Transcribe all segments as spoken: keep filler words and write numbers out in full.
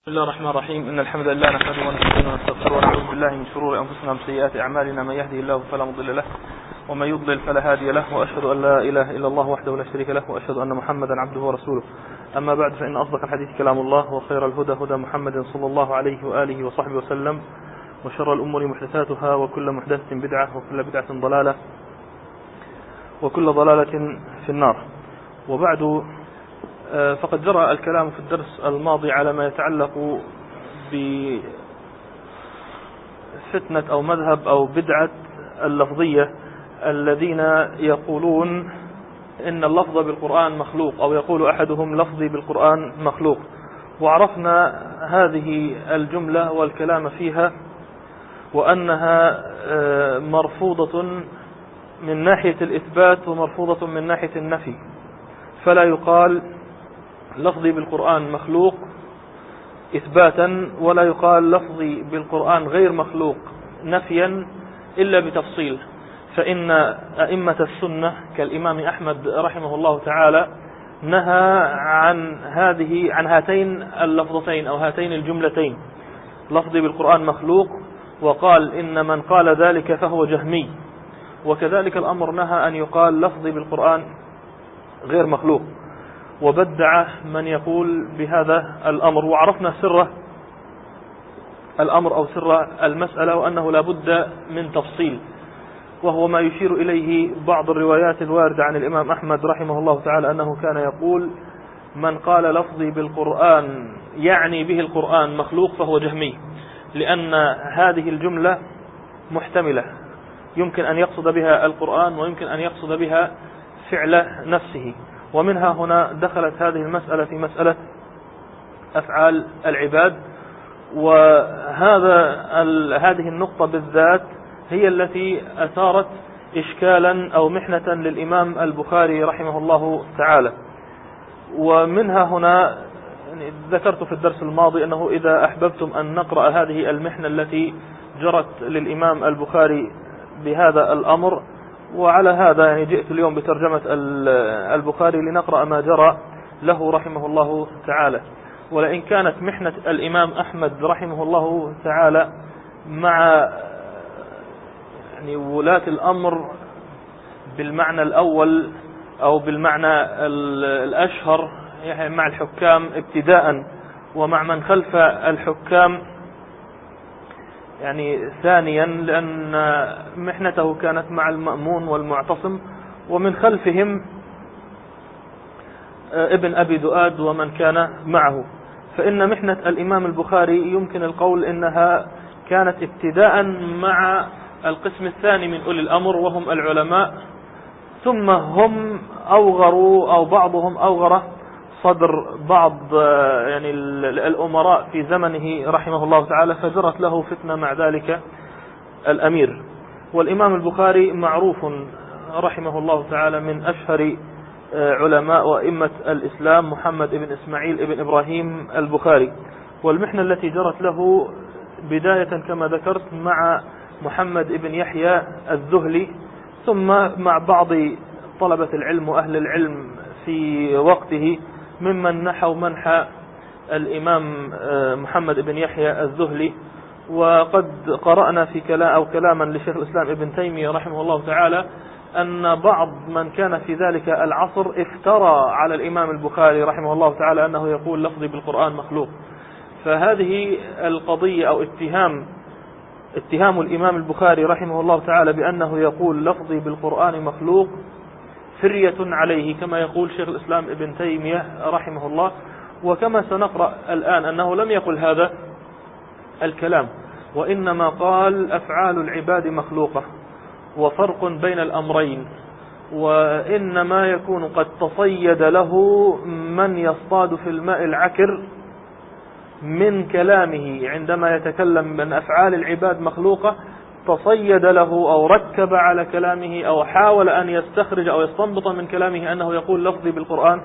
بسم الله الرحمن الرحيم. إن الحمد لله نحمده ونستعينه ونستغفره ونعوذ بالله من شرور أنفسنا ومن سيئات أعمالنا. من يهده الله فلا مضل له ومن يضلل فلا هادي له، وأشهد أن لا إله إلا الله وحده لا شريك له، وأشهد أن محمدا عبده ورسوله. أما بعد، فإن أصدق الحديث كلام الله، وخير الهدى هدى محمد صلى الله عليه وآله وصحبه وسلم، وشر الأمور محدثاتها، وكل محدثة بدعة، وكل بدعة ضلالة، وكل ضلالة في النار. وبعد، فقد جرى الكلام في الدرس الماضي على ما يتعلق بفتنة أو مذهب أو بدعة اللفظية الذين يقولون إن اللفظ بالقرآن مخلوق، أو يقول أحدهم لفظي بالقرآن مخلوق. وعرفنا هذه الجملة والكلام فيها، وأنها مرفوضة من ناحية الإثبات ومرفوضة من ناحية النفي. فلا يقال لفظي بالقرآن مخلوق إثباتا، ولا يقال لفظي بالقرآن غير مخلوق نفيا، إلا بتفصيل. فإن أئمة السنة كالإمام أحمد رحمه الله تعالى نهى عن هذه عن هاتين اللفظتين أو هاتين الجملتين، لفظي بالقرآن مخلوق، وقال إن من قال ذلك فهو جهمي. وكذلك الأمر نهى أن يقال لفظي بالقرآن غير مخلوق، وبدع من يقول بهذا الأمر. وعرفنا سر الأمر أو سر المسألة، وأنه لا بد من تفصيل، وهو ما يشير إليه بعض الروايات الواردة عن الإمام أحمد رحمه الله تعالى، أنه كان يقول من قال لفظي بالقرآن يعني به القرآن مخلوق فهو جهمي، لأن هذه الجملة محتملة، يمكن أن يقصد بها القرآن ويمكن أن يقصد بها فعل نفسه. ومنها هنا دخلت هذه المسألة في مسألة أفعال العباد. وهذا هذه النقطة بالذات هي التي أثارت إشكالا أو محنة للإمام البخاري رحمه الله تعالى. ومنها هنا ذكرت في الدرس الماضي أنه إذا أحببتم أن نقرأ هذه المحنة التي جرت للإمام البخاري بهذا الأمر، وعلى هذا يعني جئت اليوم بترجمة البخاري لنقرأ ما جرى له رحمه الله تعالى. ولئن كانت محنة الإمام أحمد رحمه الله تعالى مع يعني ولاة الأمر بالمعنى الأول أو بالمعنى الأشهر، يعني مع الحكام ابتداء، ومع من خلف الحكام يعني ثانيا، لأن محنته كانت مع المأمون والمعتصم، ومن خلفهم ابن أبي دؤاد ومن كان معه. فإن محنة الإمام البخاري يمكن القول إنها كانت ابتداء مع القسم الثاني من أولي الأمر، وهم العلماء، ثم هم أوغروا أو بعضهم أوغر صدر بعض يعني الأمراء في زمنه رحمه الله تعالى، فجرت له فتنة مع ذلك الأمير. والإمام البخاري معروف رحمه الله تعالى من أشهر علماء وأئمة الإسلام، محمد بن إسماعيل بن إبراهيم البخاري. والمحنة التي جرت له بداية كما ذكرت مع محمد بن يحيى الذهلي، ثم مع بعض طلبة العلم وأهل العلم في وقته ممن نحوا منحى الإمام محمد بن يحيى الذهلي. وقد قرأنا في كلام أو كلاما لشيخ الإسلام ابن تيمية رحمه الله تعالى أن بعض من كان في ذلك العصر افترى على الإمام البخاري رحمه الله تعالى أنه يقول لفظي بالقرآن مخلوق. فهذه القضية أو اتهام اتهام الإمام البخاري رحمه الله تعالى بأنه يقول لفظي بالقرآن مخلوق فرية عليه، كما يقول شيخ الإسلام ابن تيمية رحمه الله. وكما سنقرأ الآن أنه لم يقل هذا الكلام، وإنما قال أفعال العباد مخلوقة، وفرق بين الأمرين، وإنما يكون قد تصيد له من يصطاد في الماء العكر من كلامه عندما يتكلم من أفعال العباد مخلوقة، تصيد له أو ركب على كلامه أو حاول أن يستخرج أو يستنبط من كلامه أنه يقول لفظي بالقرآن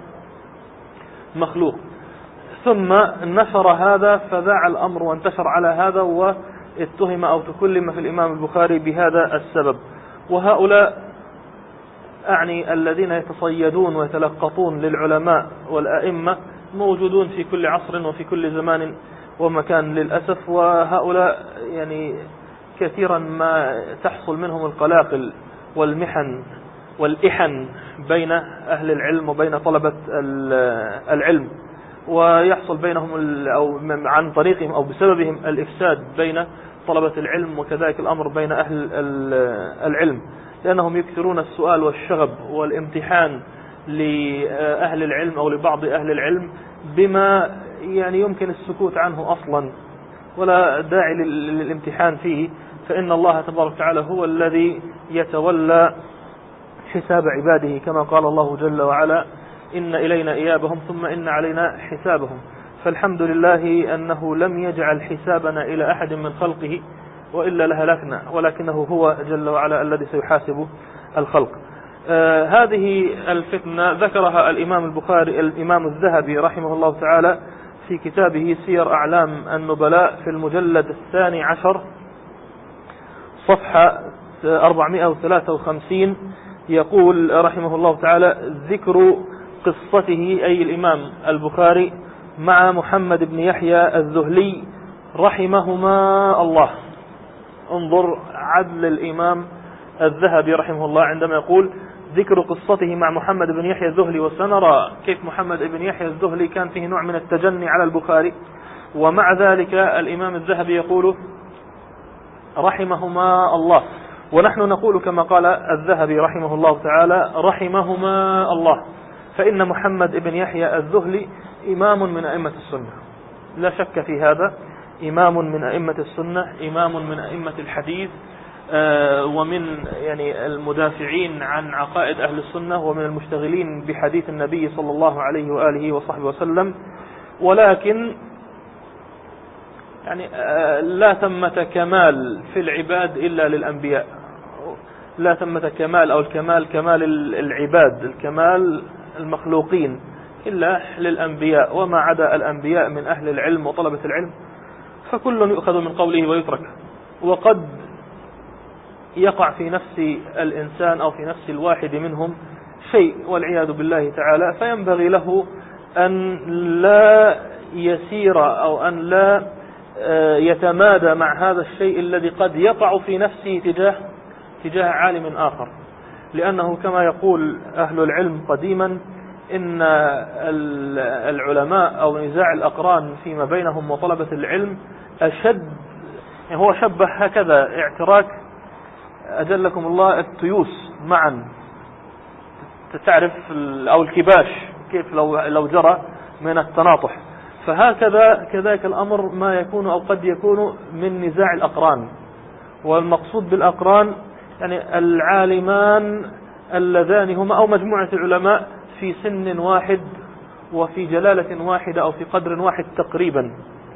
مخلوق، ثم نشر هذا فذاع الأمر وانتشر على هذا، واتهم أو تكلم في الإمام البخاري بهذا السبب. وهؤلاء أعني الذين يتصيدون ويتلقطون للعلماء والأئمة موجودون في كل عصر وفي كل زمان ومكان للأسف. وهؤلاء يعني كثيرا ما تحصل منهم القلاقل والمحن والإحن بين أهل العلم وبين طلبة العلم، ويحصل بينهم أو عن طريقهم أو بسببهم الإفساد بين طلبة العلم، وكذلك الأمر بين أهل العلم، لأنهم يكثرون السؤال والشغب والامتحان لأهل العلم أو لبعض أهل العلم بما يعني يمكن السكوت عنه أصلا ولا داعي للامتحان فيه، فإن الله تبارك وتعالى هو الذي يتولى حساب عباده، كما قال الله جل وعلا: إن إلينا إيابهم ثم إن علينا حسابهم. فالحمد لله أنه لم يجعل حسابنا إلى أحد من خلقه وإلا لهلكنا، ولكنه هو جل وعلا الذي سيحاسب الخلق. آه هذه الفتنة ذكرها الإمام البخاري الإمام الذهبي رحمه الله تعالى في كتابه سير أعلام النبلاء في المجلد الثاني عشر صفحة أربعمائة وثلاثة وخمسين، يقول رحمه الله تعالى: ذكر قصته أي الإمام البخاري مع محمد بن يحيى الذهلي رحمهما الله. انظر عدل الإمام الذهبي رحمه الله عندما يقول ذكر قصته مع محمد بن يحيى الذهلي، وسنرى كيف محمد بن يحيى الذهلي كان فيه نوع من التجني على البخاري، ومع ذلك الإمام الذهبي يقول رحمهما الله، ونحن نقول كما قال الذهبي رحمه الله تعالى رحمهما الله، فإن محمد بن يحيى الذهلي إمام من أئمة السنة لا شك في هذا، إمام من أئمة السنة، إمام من أئمة الحديث، ومن يعني المدافعين عن عقائد أهل السنة، ومن المشتغلين بحديث النبي صلى الله عليه وآله وصحبه وسلم. ولكن يعني لا ثمة كمال في العباد إلا للأنبياء، لا ثمة كمال أو الكمال كمال العباد، الكمال المخلوقين إلا للأنبياء، وما عدا الأنبياء من أهل العلم وطلبة العلم فكل يؤخذ من قوله ويترك. وقد يقع في نفس الإنسان أو في نفس الواحد منهم شيء والعياذ بالله تعالى، فينبغي له أن لا يسير أو أن لا يتمادى مع هذا الشيء الذي قد يقع في نفسه تجاه تجاه عالم آخر، لأنه كما يقول أهل العلم قديما إن العلماء أو نزاع الأقران فيما بينهم وطلبة العلم أشد، يعني هو شبه هكذا اعتراك أجلكم الله التيوس معا، تعرف أو الكباش كيف لو لو جرى من التناطح، فهكذا كذلك الأمر ما يكون أو قد يكون من نزاع الأقران. والمقصود بالأقران يعني العالمان اللذان هما أو مجموعة العلماء في سن واحد وفي جلالة واحدة أو في قدر واحد تقريبا،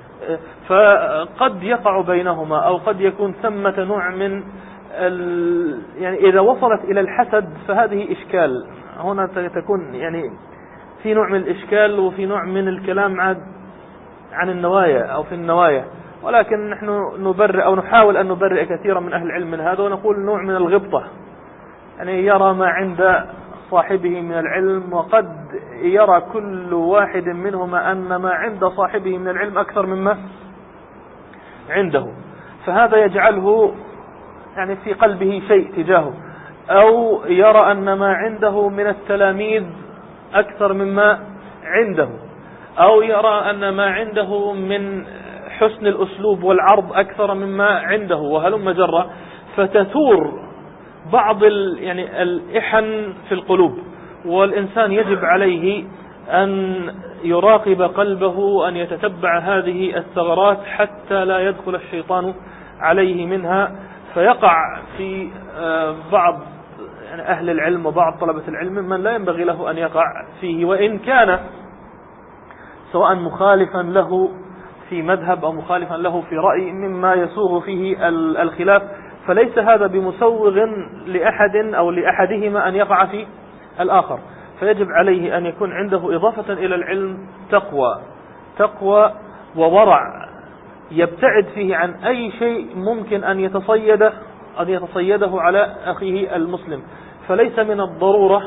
فقد يقع بينهما أو قد يكون ثمة نوع من ال... يعني إذا وصلت إلى الحسد فهذه إشكال، هنا تكون يعني في نوع من الإشكال وفي نوع من الكلام عن عن النوايا أو في النوايا، ولكن نحن نبرئ أو نحاول أن نبرئ كثيرا من أهل العلم من هذا، ونقول نوع من الغبطة، يعني يرى ما عند صاحبه من العلم، وقد يرى كل واحد منهما أن ما عند صاحبه من العلم أكثر مما عنده، فهذا يجعله يعني في قلبه شيء تجاهه، أو يرى أن ما عنده من التلاميذ أكثر مما عنده، أو يرى أن ما عنده من حسن الأسلوب والعرض أكثر مما عنده، وهلم جرى، فتثور بعض ال يعني الإحن في القلوب، والإنسان يجب عليه أن يراقب قلبه وأن يتتبع هذه الثغرات حتى لا يدخل الشيطان عليه منها، فيقع في بعض يعني أهل العلم وبعض طلبة العلم من لا ينبغي له أن يقع فيه، وإن كان سواء مخالفا له في مذهب أو مخالفا له في رأي مما يسوغ فيه الخلاف، فليس هذا بمسوغ لأحد أو لأحدهما أن يقع في الآخر، فيجب عليه أن يكون عنده إضافة إلى العلم تقوى تقوى وورع، يبتعد فيه عن أي شيء ممكن أن يتصيده أن يتصيده على أخيه المسلم. فليس من الضرورة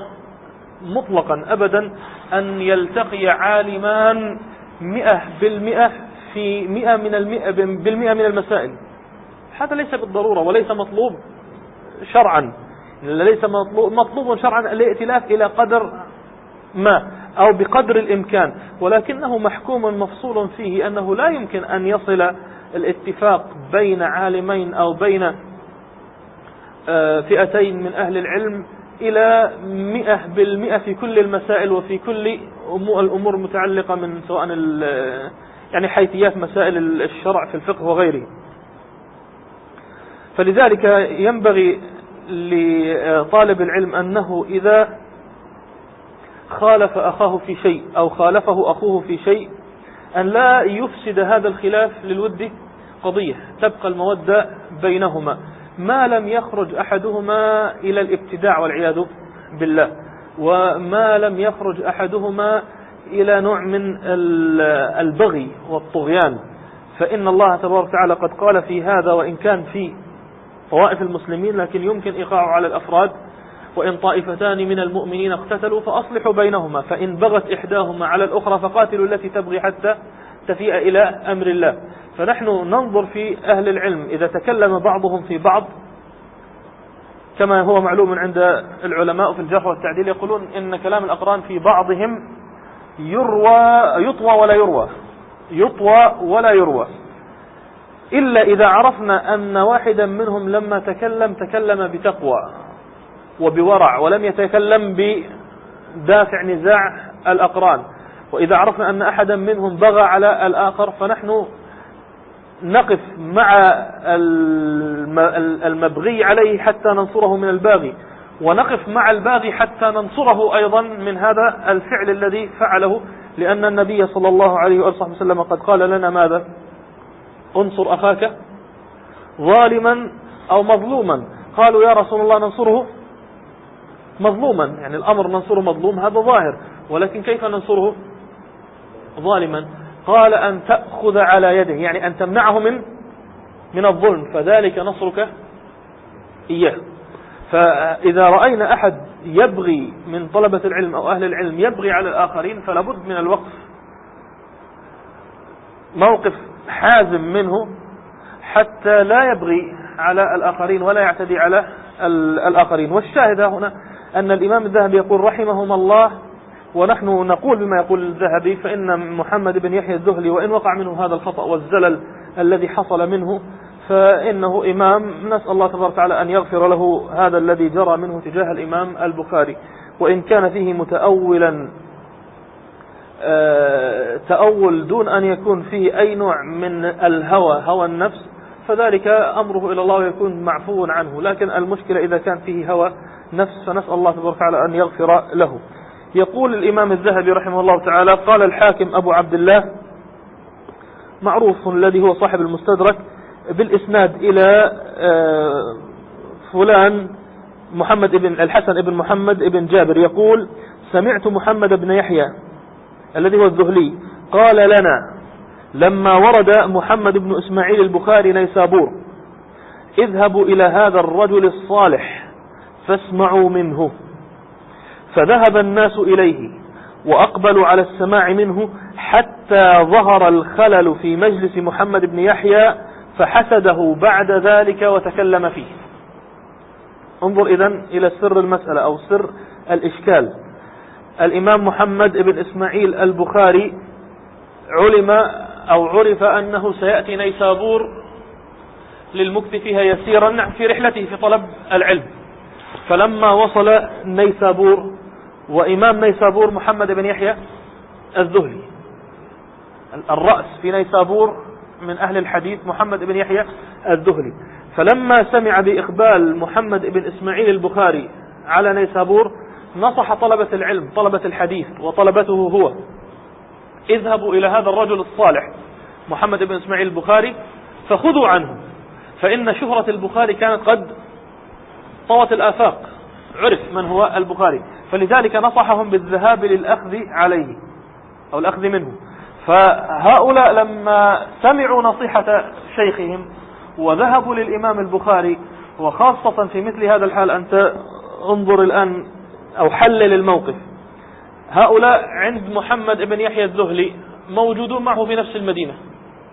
مطلقا أبدا أن يلتقي عالمان مئة بالمئة في مئة من المئة بالمئة من المسائل. هذا ليس بالضرورة وليس مطلوب شرعا، ليس مطلوب, مطلوب شرعا الائتلاف إلى قدر ما أو بقدر الإمكان، ولكنه محكوم مفصول فيه أنه لا يمكن أن يصل الاتفاق بين عالمين أو بين فئتين من أهل العلم إلى مئة بالمئة في كل المسائل وفي كل الأمور المتعلقة من سواء يعني حيثيات مسائل الشرع في الفقه وغيره. فلذلك ينبغي لطالب العلم أنه إذا خالف أخاه في شيء أو خالفه أخوه في شيء أن لا يفسد هذا الخلاف للود قضية، تبقى المودة بينهما ما لم يخرج أحدهما إلى الابتداع والعياذ بالله، وما لم يخرج أحدهما إلى نوع من البغي والطغيان. فإن الله تبارك وتعالى قد قال في هذا: وإن كان في طوائف المسلمين لكن يمكن إيقاعه على الأفراد، وإن طائفتان من المؤمنين اقتتلوا فأصلحوا بينهما، فإن بغت إحداهما على الأخرى فقاتلوا التي تبغي حتى تفيء إلى أمر الله. فنحن ننظر في أهل العلم إذا تكلم بعضهم في بعض، كما هو معلوم عند العلماء في الجرح والتعديل يقولون إن كلام الأقران في بعضهم يروى يطوى ولا يروى يطوى ولا يروى إلا إذا عرفنا أن واحدا منهم لما تكلم تكلم بتقوى وبورع ولم يتكلم بدافع نزاع الأقران. وإذا عرفنا أن أحدا منهم بغى على الآخر فنحن نقف مع المبغي عليه حتى ننصره من الباغي، ونقف مع الباغي حتى ننصره أيضا من هذا الفعل الذي فعله، لأن النبي صلى الله عليه وآله وسلم قد قال لنا ماذا؟ انصر أخاك ظالما أو مظلوما. قالوا يا رسول الله ننصره مظلوما، يعني الأمر ننصره مظلوم هذا ظاهر، ولكن كيف ننصره ظالما؟ قال أن تأخذ على يده، يعني أن تمنعه من من الظلم، فذلك نصرك إياه. فإذا رأينا أحد يبغي من طلبة العلم أو أهل العلم يبغي على الآخرين فلابد من الوقف، موقف حازم منه حتى لا يبغي على الآخرين ولا يعتدي على الآخرين. والشاهد هنا أن الإمام الذهبي يقول رحمهم الله، ونحن نقول بما يقول الذهبي، فإن محمد بن يحيى الذهلي وإن وقع منه هذا الخطأ والزلل الذي حصل منه فإنه إمام، نسأل الله تبارك وتعالى أن يغفر له هذا الذي جرى منه تجاه الإمام البخاري. وإن كان فيه متأولا تأول دون أن يكون فيه أي نوع من الهوى هوى النفس فذلك أمره إلى الله ويكون معفو عنه، لكن المشكلة إذا كان فيه هوى نفس فنسأل الله تبارك وتعالى أن يغفر له. يقول الإمام الذهبي رحمه الله تعالى: قال الحاكم أبو عبد الله، معروف الذي هو صاحب المستدرك، بالإسناد إلى فلان محمد بن الحسن بن محمد بن جابر يقول: سمعت محمد بن يحيى الذي هو الذهلي قال لنا لما ورد محمد بن إسماعيل البخاري نيسابور: اذهبوا إلى هذا الرجل الصالح فاسمعوا منه. فذهب الناس إليه وأقبلوا على السماع منه حتى ظهر الخلل في مجلس محمد بن يحيى فحسده بعد ذلك وتكلم فيه. انظر إذن إلى سر المسألة أو سر الإشكال. الإمام محمد بن إسماعيل البخاري علم أو عرف أنه سيأتي نيسابور للمكث فيها يسيرا في رحلته في طلب العلم. فلما وصل نيسابور، وإمام نيسابور محمد بن يحيى الذهلي، الرأس في نيسابور من أهل الحديث محمد بن يحيى الذهلي، فلما سمع بإقبال محمد بن إسماعيل البخاري على نيسابور نصح طلبة العلم طلبة الحديث وطلبته هو: اذهبوا إلى هذا الرجل الصالح محمد بن إسماعيل البخاري فخذوا عنه، فإن شهرة البخاري كانت قد طوت الآفاق، عرف من هو البخاري، فلذلك نصحهم بالذهاب للأخذ عليه أو الأخذ منه. فهؤلاء لما سمعوا نصيحة شيخهم وذهبوا للإمام البخاري، وخاصة في مثل هذا الحال أنت انظر الآن أو حلل الموقف، هؤلاء عند محمد بن يحيى الذهلي موجودون معه في نفس المدينة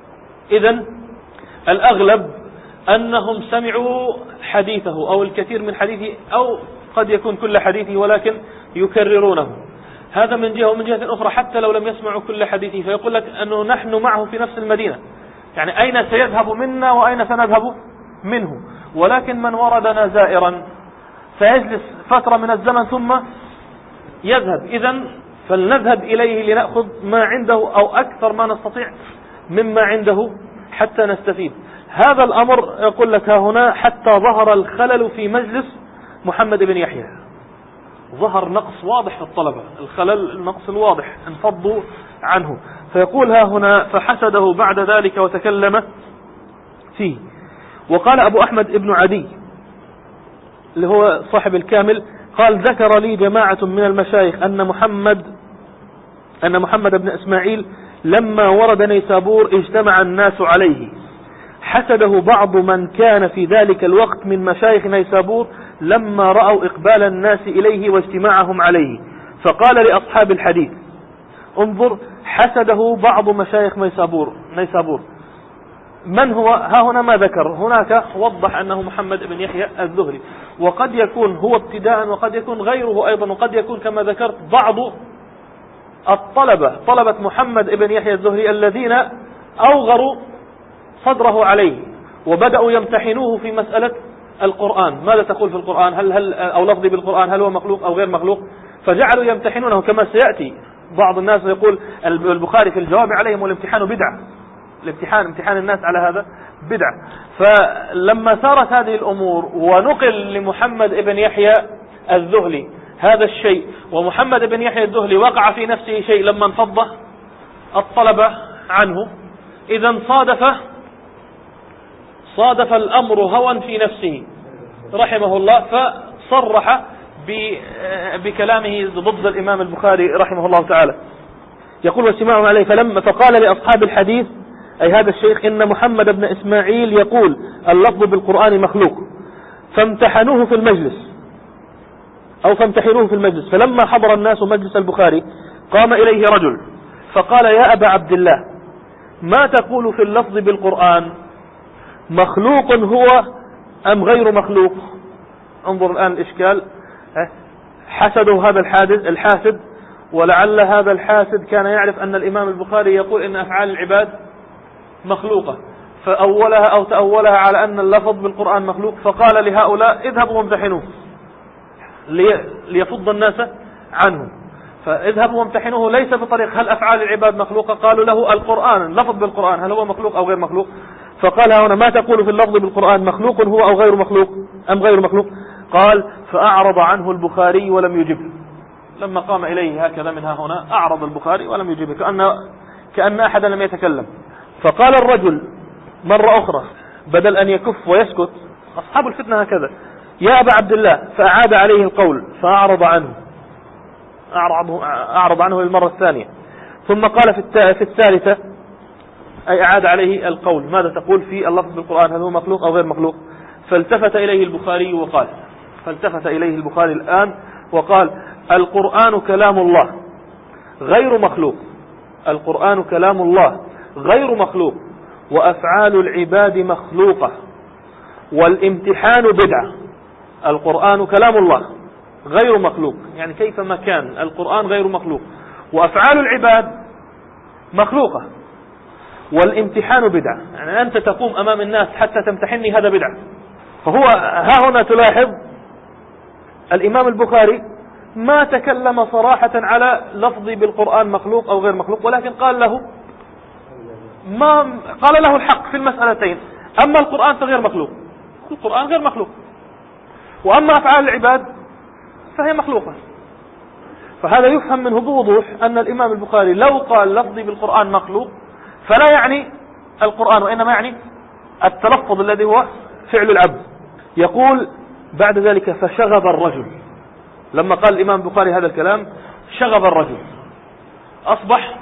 إذن الأغلب أنهم سمعوا حديثه أو الكثير من حديثه أو قد يكون كل حديثه ولكن يكررونه. هذا من جهة، ومن جهة أخرى حتى لو لم يسمعوا كل حديثه فيقول لك أنه نحن معه في نفس المدينة، يعني أين سيذهب منا وأين سنذهب منه، ولكن من وردنا زائرا سيجلس فترة من الزمن ثم يذهب. إذن فلنذهب إليه لنأخذ ما عنده أو أكثر ما نستطيع مما عنده حتى نستفيد. هذا الأمر يقول لك هنا حتى ظهر الخلل في مجلس محمد بن يحيى، ظهر نقص واضح في الطلبة، الخلل النقص الواضح انفضوا عنه. فيقول ها هنا فحسده بعد ذلك وتكلم فيه. وقال أبو أحمد ابن عدي اللي هو صاحب الكامل قال ذكر لي جماعة من المشايخ أن محمد أن محمد بن إسماعيل لما ورد نيسابور اجتمع الناس عليه، حسده بعض من كان في ذلك الوقت من مشايخ نيسابور لما رأوا إقبال الناس إليه واجتماعهم عليه، فقال لأصحاب الحديث انظر حسده بعض مشايخ نيسابور نيسابور من هو؟ ها هنا ما ذكر، هناك وضح أنه محمد بن يحيى الزهري، وقد يكون هو ابتداء وقد يكون غيره أيضا، وقد يكون كما ذكرت بعض الطلبة طلبة محمد بن يحيى الزهري الذين أوغروا صدره عليه وبدأوا يمتحنوه في مسألة القرآن، ماذا تقول في القرآن، هل هل أو لفظي بالقرآن هل هو مخلوق أو غير مخلوق، فجعلوا يمتحنونه كما سيأتي. بعض الناس يقول البخاري في الجواب عليهم والامتحان بدعة، الامتحان امتحان الناس على هذا بدعة. فلما صارت هذه الأمور ونقل لمحمد بن يحيى الذهلي هذا الشيء، ومحمد بن يحيى الذهلي وقع في نفسه شيء لما انفض الطلبة عنه، إذا صادف صادف الأمر هوى في نفسه رحمه الله، فصرح بكلامه ضد الإمام البخاري رحمه الله تعالى. يقول واجتماعهم عليه فلما فقال لأصحاب الحديث أي هذا الشيخ إن محمد بن إسماعيل يقول اللفظ بالقرآن مخلوق، فامتحنوه في المجلس أو فامتحنوه في المجلس. فلما حضر الناس مجلس البخاري قام إليه رجل فقال يا أبا عبد الله ما تقول في اللفظ بالقرآن مخلوق هو أم غير مخلوق؟ انظر الآن الإشكال، حسده هذا الحادث الحاسد، ولعل هذا الحاسد كان يعرف أن الإمام البخاري يقول إن أفعال العباد مخلوقة، فأولها أو تأولها على أن اللفظ بالقرآن مخلوق، فقال لهؤلاء اذهبوا وامتحنوه ليفض الناس عنه. فاذهبوا وامتحنوه ليس بطريق هل أفعال العباد مخلوقة، قالوا له القرآن اللفظ بالقرآن هل هو مخلوق أو غير مخلوق. فقال هنا ما تقول في اللفظ بالقرآن مخلوق هو أو غير مخلوق أم غير مخلوق؟ قال فأعرض عنه البخاري ولم يجبه. لما قام إليه هكذا من ها هنا أعرض البخاري ولم يجبه، كأن, كأن أحدا لم يتكلم. فقال الرجل مرة أخرى بدل أن يكف ويسكت، أصحاب الفتنة هكذا، يا أبا عبد الله، فأعاد عليه القول فأعرض عنه أعرض, أعرض عنه للمرة الثانية. ثم قال في, في الثالثة أي أعاد عليه القول ماذا تقول في اللفظ بالقرآن هل هو مخلوق أو غير مخلوق؟ فالتفت إليه البخاري وقال فالتفت إليه البخاري الآن وقال القرآن كلام الله غير مخلوق، القرآن كلام الله غير مخلوق، وأفعال العباد مخلوقة، والامتحان بدعة. القرآن كلام الله غير مخلوق، يعني كيفما كان القرآن غير مخلوق، وأفعال العباد مخلوقة، والامتحان بدعة، يعني أنت تقوم أمام الناس حتى تمتحني هذا بدعة. فهو ها هنا تلاحظ الإمام البخاري ما تكلم صراحة على لفظي بالقرآن مخلوق أو غير مخلوق، ولكن قال له ما قال له الحق في المسألتين، أما القرآن فغير مخلوق، القرآن غير مخلوق، وأما أفعال العباد فهي مخلوقة. فهذا يفهم منه بوضوح أن الإمام البخاري لو قال لفظي بالقرآن مخلوق فلا يعني القرآن، وإنما يعني التلفظ الذي هو فعل العبد. يقول بعد ذلك فشغب الرجل، لما قال الإمام البخاري هذا الكلام شغب الرجل، أصبح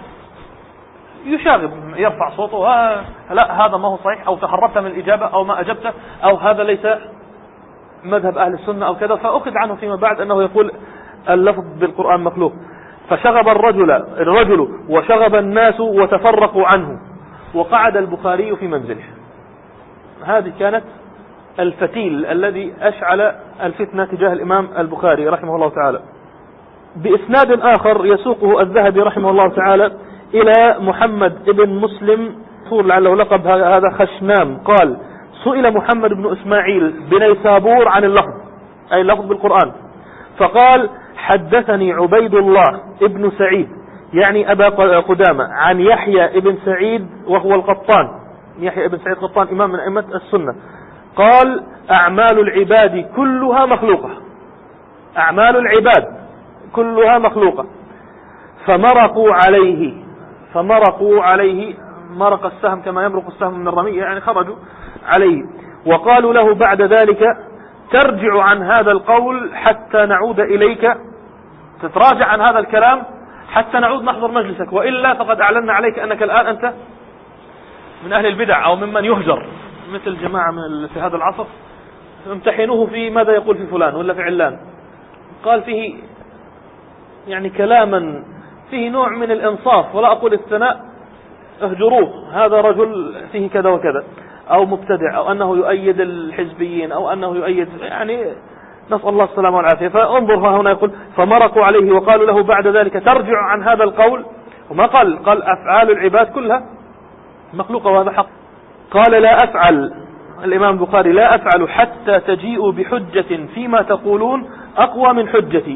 يشاغب يرفع صوته آه لا هذا ما هو صحيح، أو تهربت من الإجابة أو ما أجبت، أو هذا ليس مذهب أهل السنة أو كذا. فأخذ عنه فيما بعد أنه يقول اللفظ بالقرآن مخلوق. فشغب الرجل الرجل وشغب الناس وتفرقوا عنه، وقعد البخاري في منزله. هذه كانت الفتيل الذي أشعل الفتنة تجاه الإمام البخاري رحمه الله تعالى. بإسناد آخر يسوقه الذهبي رحمه الله تعالى إلى محمد بن مسلم لعله لقب هذا خشنام، قال: سئل محمد بن إسماعيل بنيسابور عن اللفظ، أي اللفظ بالقرآن، فقال: حدثني عبيد الله ابن سعيد يعني أبا قدامة عن يحيى ابن سعيد وهو القطان، يحيى ابن سعيد القطان إمام من أئمة السنة، قال: أعمال العباد كلها مخلوقة، أعمال العباد كلها مخلوقة، فمرقوا عليه، فمرقوا عليه مرق السهم كما يمرق السهم من الرمية، يعني خرجوا عليه، وقالوا له بعد ذلك: ترجع عن هذا القول حتى نعود إليك، تتراجع عن هذا الكلام حتى نعود نحضر مجلسك، وإلا فقد أعلنا عليك أنك الآن أنت من أهل البدع أو ممن يهجر، مثل جماعة من في هذا العصر امتحنوه في ماذا يقول في فلان ولا في علان، قال فيه يعني كلاما فيه نوع من الإنصاف ولا أقول الثناء، اهجروه، هذا رجل فيه كذا وكذا، أو مبتدع، أو أنه يؤيد الحزبيين، أو أنه يؤيد، يعني نسأل الله السلامة والعافية. فانظر هنا يقول: فمرقوا عليه وقالوا له بعد ذلك: ترجع عن هذا القول، وما قال قال أفعال العباد كلها مخلوقة، وهذا حق. قال: لا أفعل، الإمام البخاري: لا أفعل حتى تجيئوا بحجة فيما تقولون أقوى من حجتي.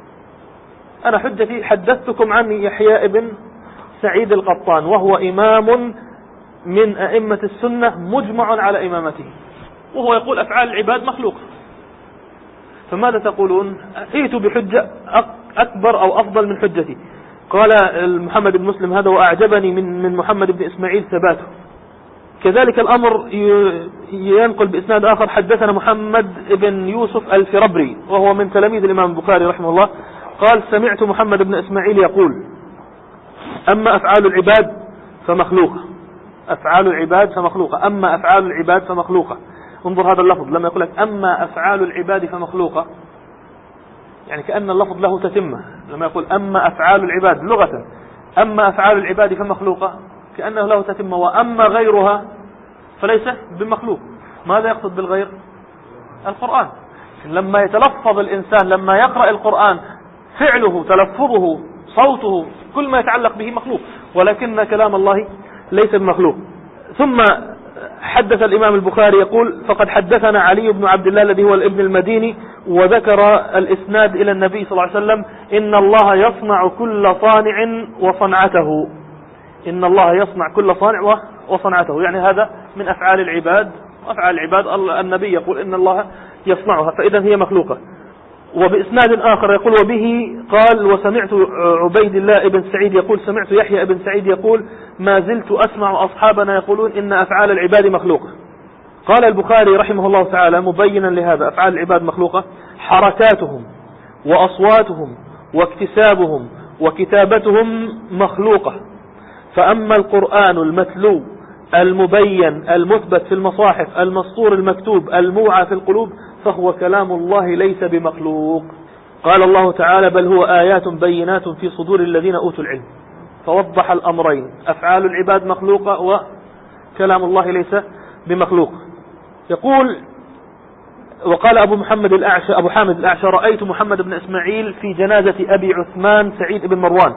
أنا حجتي حدثتكم عن يحيى ابن سعيد القطان، وهو إمام من أئمة السنة مجمع على إمامته، وهو يقول أفعال العباد مخلوقة، فماذا تقولون؟ ائتوا بحجة أكبر أو أفضل من حجتي. قال محمد بن مسلم: هذا وأعجبني من من محمد بن إسماعيل ثباته. كذلك الأمر ينقل بإسناد آخر: حدثنا محمد بن يوسف الفربري وهو من تلاميذ الإمام البخاري رحمه الله، قال: سمعت محمد بن إسماعيل يقول: أما أفعال العباد فمخلوقة، أفعال العباد فمخلوقة، أما أفعال العباد فمخلوقة. انظر هذا اللفظ لما يقول لك أما أفعال العباد فمخلوقة، يعني كأن اللفظ له تتمة. لما يقول أما أفعال العباد لغة، أما أفعال العباد فمخلوقة، كأنه له تتمة، وأما غيرها فليس بمخلوق. ماذا يقصد بالغير؟ القرآن. لما يتلفظ الإنسان، لما يقرأ القرآن، فعله، تلفظه، صوته، كل ما يتعلق به مخلوق، ولكن كلام الله ليس بمخلوق. ثم حدث الإمام البخاري يقول: فقد حدثنا علي بن عبد الله الذي هو الابن المديني، وذكر الإسناد إلى النبي صلى الله عليه وسلم: إن الله يصنع كل صانع وصنعته، إن الله يصنع كل صانع وصنعته، يعني هذا من أفعال العباد، وأفعال العباد النبي يقول إن الله يصنعها، فإذا هي مخلوقة. وبإسناد آخر يقول: وبه قال: وسمعت عبيد الله ابن سعيد يقول: سمعت يحيى ابن سعيد يقول: ما زلت أسمع أصحابنا يقولون إن أفعال العباد مخلوقة. قال البخاري رحمه الله تعالى مبينا لهذا: أفعال العباد مخلوقة، حركاتهم وأصواتهم واكتسابهم وكتابتهم مخلوقة، فأما القرآن المتلو المبين المثبت في المصاحف المسطور المكتوب الموعى في القلوب فهو كلام الله ليس بمخلوق. قال الله تعالى: بل هو آيات بينات في صدور الذين أوتوا العلم. فوضح الأمرين: أفعال العباد مخلوقة، وكلام الله ليس بمخلوق. يقول: وقال أبو محمد الأعشى أبو حامد الأعشى: رأيت محمد بن إسماعيل في جنازة أبي عثمان سعيد بن مروان،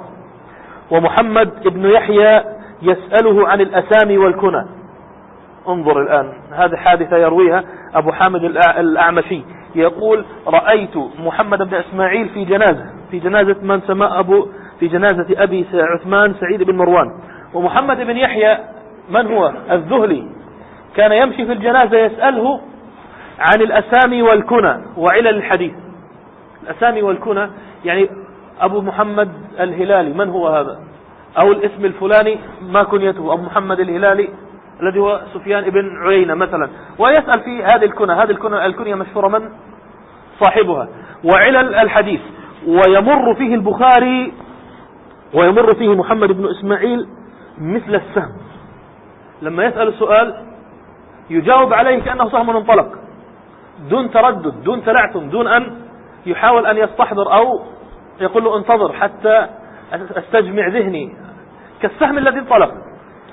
ومحمد بن يحيى يسأله عن الأسامي والكنى. انظر الآن، هذه حادثة يرويها أبو حامد الأعمشي، يقول: رأيت محمد بن إسماعيل في جنازة في جنازة من سمى أبو في جنازة أبي عثمان سعيد بن مروان، ومحمد بن يحيى من هو؟ الذهلي، كان يمشي في الجنازة يسأله عن الأسامي والكنى وعلل الحديث. الأسامي والكنى يعني أبو محمد الهلالي من هو هذا، أو الاسم الفلاني ما كنيته، أبو محمد الهلالي الذي هو سفيان بن عيينة مثلا، ويسأل في هذه الكنى، هذه الكنى الكنية مشهورة من صاحبها، وعلل الحديث. ويمر فيه البخاري ويمر فيه محمد بن إسماعيل مثل السهم، لما يسأل السؤال يجاوب عليه كأنه سهم انطلق، دون تردد، دون تلعثم، دون أن يحاول أن يستحضر أو يقول له انتظر حتى استجمع ذهني، كالسهم الذي انطلق.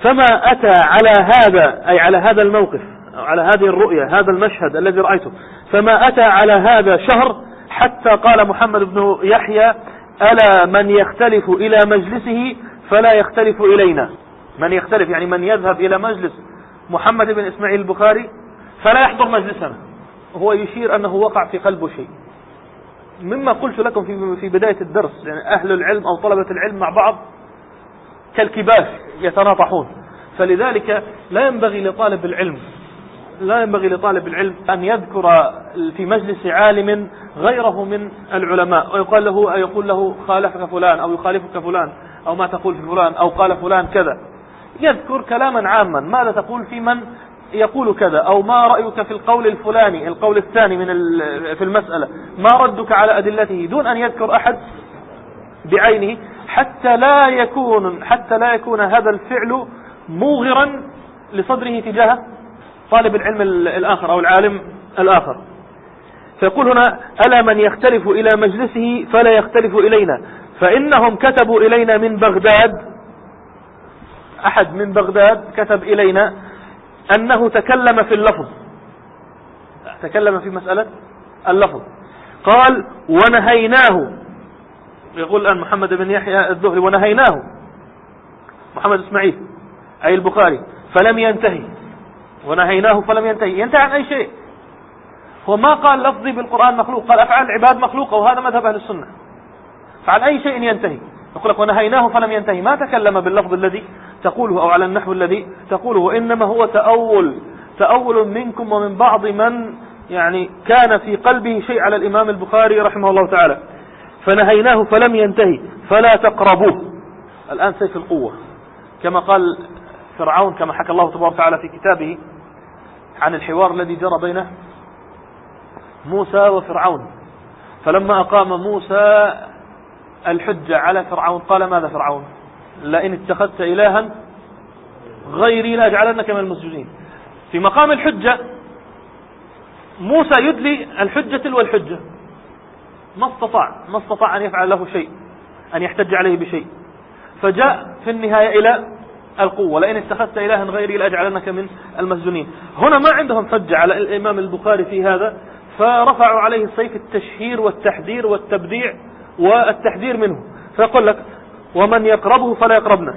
فما أتى على هذا، أي على هذا الموقف أو على هذه الرؤية، هذا المشهد الذي رأيته، فما أتى على هذا شهر حتى قال محمد بن يحيى: ألا من يختلف إلى مجلسه فلا يختلف إلينا. من يختلف يعني من يذهب إلى مجلس محمد بن إسماعيل البخاري فلا يحضر مجلسنا. هو يشير أنه وقع في قلبه شيء، مما قلت لكم في في بداية الدرس، يعني أهل العلم أو طلبة العلم مع بعض كالكباش يتناطحون. فلذلك لا ينبغي لطالب العلم لا ينبغي لطالب العلم أن يذكر في مجلس عالم غيره من العلماء ويقال له يقول له خالفك فلان أو يخالفك فلان أو ما تقول في فلان أو قال فلان كذا. يذكر كلاما عاما: ماذا تقول في من يقول كذا، أو ما رأيك في القول الفلاني القول الثاني من في المسألة، ما ردك على أدلته، دون أن يذكر أحد بعينه، حتى لا يكون حتى لا يكون هذا الفعل موغرا لصدره تجاه طالب العلم الآخر أو العالم الآخر. فيقول هنا: ألا من يختلف إلى مجلسه فلا يختلف إلينا، فإنهم كتبوا إلينا من بغداد، أحد من بغداد كتب إلينا أنه تكلم في اللفظ، تكلم في مسألة اللفظ، قال: ونهيناه. يقول الآن محمد بن يحيى الذهلي: ونهيناه محمد إسماعيل أي البخاري فلم ينتهي. ونهيناه فلم ينتهي، ينتهي عن أي شيء؟ هو ما قال لفظي بالقرآن مخلوق، قال أفعال العباد مخلوقة، وهذا مذهب أهل السنة. فعن أي شيء ينتهي؟ يقول لك: ونهيناه فلم ينتهي، ما تكلم باللفظ الذي تقوله أو على النحو الذي تقوله، وإنما هو تأول تأول منكم ومن بعض من يعني كان في قلبه شيء على الإمام البخاري رحمه الله تعالى. فنهيناه فلم ينتهي فلا تقربوه. الآن سيف القوة، كما قال فرعون، كما حكى الله تبارك وتعالى في كتابه عن الحوار الذي جرى بين موسى وفرعون. فلما أقام موسى الحجة على فرعون قال: ماذا فرعون؟ لئن اتخذت إلها غيري لأجعلنك من المسجونين. في مقام الحجة موسى يدلي الحجة تلو الحجة، ما استطاع ما استطاع أن يفعل له شيء، أن يحتج عليه بشيء، فجاء في النهاية إلى القوة: لئن اتخذت إلها غيري لأجعلنك من المسجونين. هنا ما عندهم حجة على الإمام البخاري في هذا، فرفعوا عليه السيف التشهير والتحذير والتبديع والتحذير منه. فيقول لك: ومن يقربه فلا يقربنا.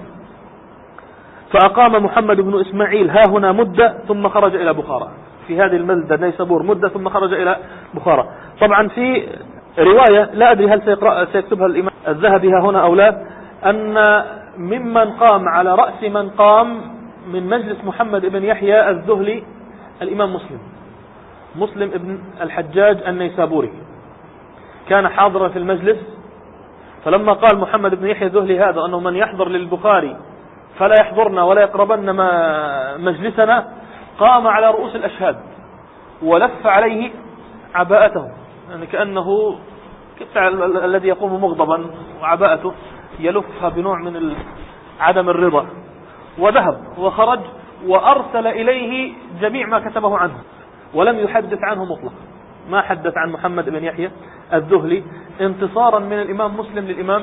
فأقام محمد بن إسماعيل ها هنا مدة ثم خرج إلى بخارى، في هذه الملدة نيسابور مدة ثم خرج إلى بخارى. طبعا في رواية لا أدري هل سيقرأ سيكتبها الإمام الذهبي ها هنا أو لا، أن ممن قام على رأس من قام من مجلس محمد بن يحيى الذهلي الإمام مسلم مسلم ابن الحجاج النيسابوري، كان حاضرا في المجلس. فلما قال محمد بن يحيى الذهلي هذا أنه من يحضر للبخاري فلا يحضرنا ولا يقربن ما مجلسنا، قام على رؤوس الأشهاد ولف عليه عباءته، يعني كأنه الذي يقوم مغضبا وعباءته يلفها بنوع من عدم الرضا، وذهب وخرج وأرسل إليه جميع ما كتبه عنه، ولم يحدث عنه مطلق، ما حدث عن محمد بن يحيى الذهلي، انتصارا من الإمام مسلم للإمام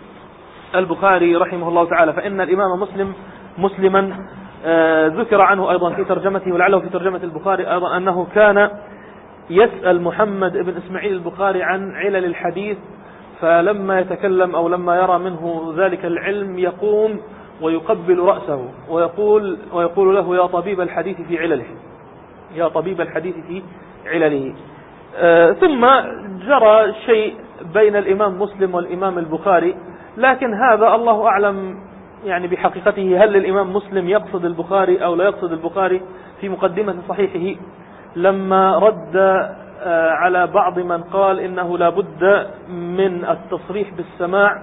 البخاري رحمه الله تعالى. فإن الإمام مسلم مسلما آه ذكر عنه أيضا في ترجمته، ولعله في ترجمة البخاري أيضا، أنه كان يسأل محمد بن إسماعيل البخاري عن علل الحديث، فلما يتكلم أو لما يرى منه ذلك العلم يقوم ويقبل رأسه ويقول ويقول له: يا طبيب الحديث في علله، يا طبيب الحديث في علله. آه ثم جرى شيء بين الإمام مسلم والإمام البخاري، لكن هذا الله أعلم يعني بحقيقته، هل الإمام مسلم يقصد البخاري أو لا يقصد البخاري. في مقدمة صحيحه لما رد آه على بعض من قال إنه لا بد من التصريح بالسماع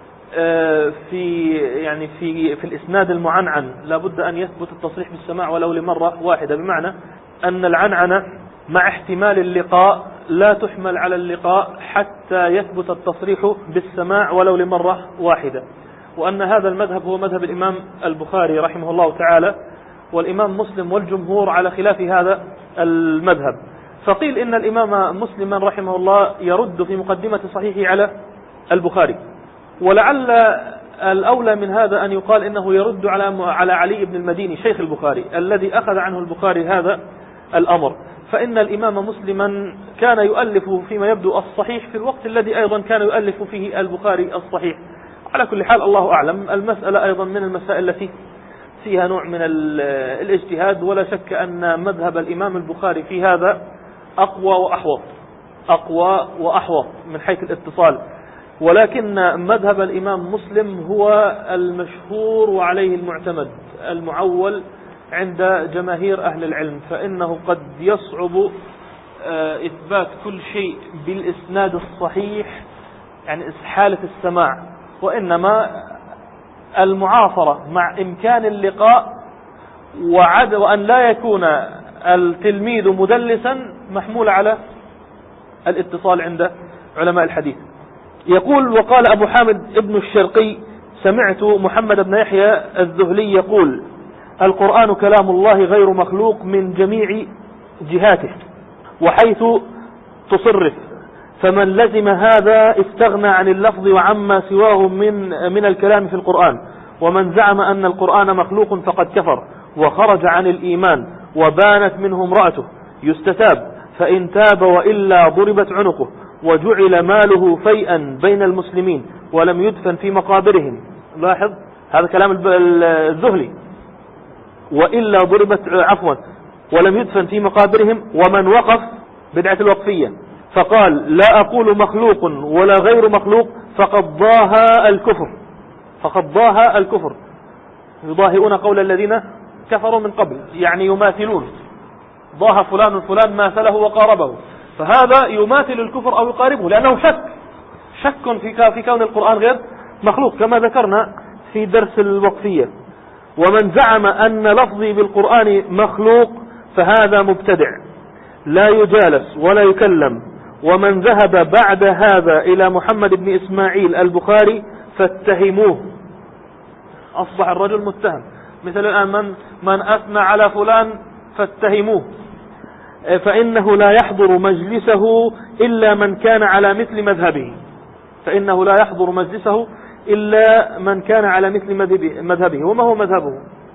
آه في يعني في في الإسناد المعنعن، لا بد أن يثبت التصريح بالسماع ولو لمرة واحدة، بمعنى أن العنعنة مع احتمال اللقاء لا تحمل على اللقاء حتى يثبت التصريح بالسماع ولو لمرة واحدة، وأن هذا المذهب هو مذهب الإمام البخاري رحمه الله تعالى، والإمام مسلم والجمهور على خلاف هذا المذهب. فقيل إن الإمام مسلم رحمه الله يرد في مقدمة صحيحه على البخاري، ولعل الأولى من هذا أن يقال إنه يرد على على علي بن المديني شيخ البخاري الذي أخذ عنه البخاري هذا الأمر. فإن الإمام مسلما كان يؤلف فيما يبدو الصحيح في الوقت الذي أيضا كان يؤلف فيه البخاري الصحيح. على كل حال الله أعلم. المسألة أيضا من المسائل التي فيها نوع من الاجتهاد، ولا شك أن مذهب الإمام البخاري في هذا أقوى وأحوط أقوى وأحوط من حيث الاتصال، ولكن مذهب الإمام مسلم هو المشهور وعليه المعتمد المعول عند جماهير أهل العلم، فإنه قد يصعب إثبات كل شيء بالإسناد الصحيح يعني حالة السماع، وإنما المعاصرة مع إمكان اللقاء وعد وأن لا يكون التلميذ مدلسا محمول على الاتصال عند علماء الحديث. يقول: وقال أبو حامد ابن الشرقي: سمعت محمد بن يحيى الذهلي يقول: القرآن كلام الله غير مخلوق من جميع جهاته وحيث تصرف، فمن لزم هذا استغنى عن اللفظ وعما سواه من من الكلام في القرآن، ومن زعم أن القرآن مخلوق فقد كفر وخرج عن الإيمان وبانت منه امرأته، يستتاب، فإن تاب وإلا ضربت عنقه وجعل ماله فيئا بين المسلمين ولم يدفن في مقابرهم. لاحظ هذا كلام الذهلي، وإلا ضربت عفوا ولم يدفن في مقابرهم. ومن وقف بدعة الوقفية فقال لا أقول مخلوق ولا غير مخلوق فقد ضاها الكفر فقد ضاها الكفر يضاهئون قول الذين كفروا من قبل، يعني يماثلون. ضاها فلان فلان ماثله وقاربه، فهذا يماثل الكفر أو يقاربه، لأنه شك شك في في كون القرآن غير مخلوق كما ذكرنا في درس الوقفية. ومن زعم أن لفظي بالقرآن مخلوق فهذا مبتدع لا يجالس ولا يكلم. ومن ذهب بعد هذا إلى محمد بن إسماعيل البخاري فاتهموه. أصبح الرجل متهم، مثل الآن من, من أثنى على فلان فاتهموه، فإنه لا يحضر مجلسه إلا من كان على مثل مذهبه فإنه لا يحضر مجلسه إلا من كان على مثل مذهبه. وما هو مذهبه؟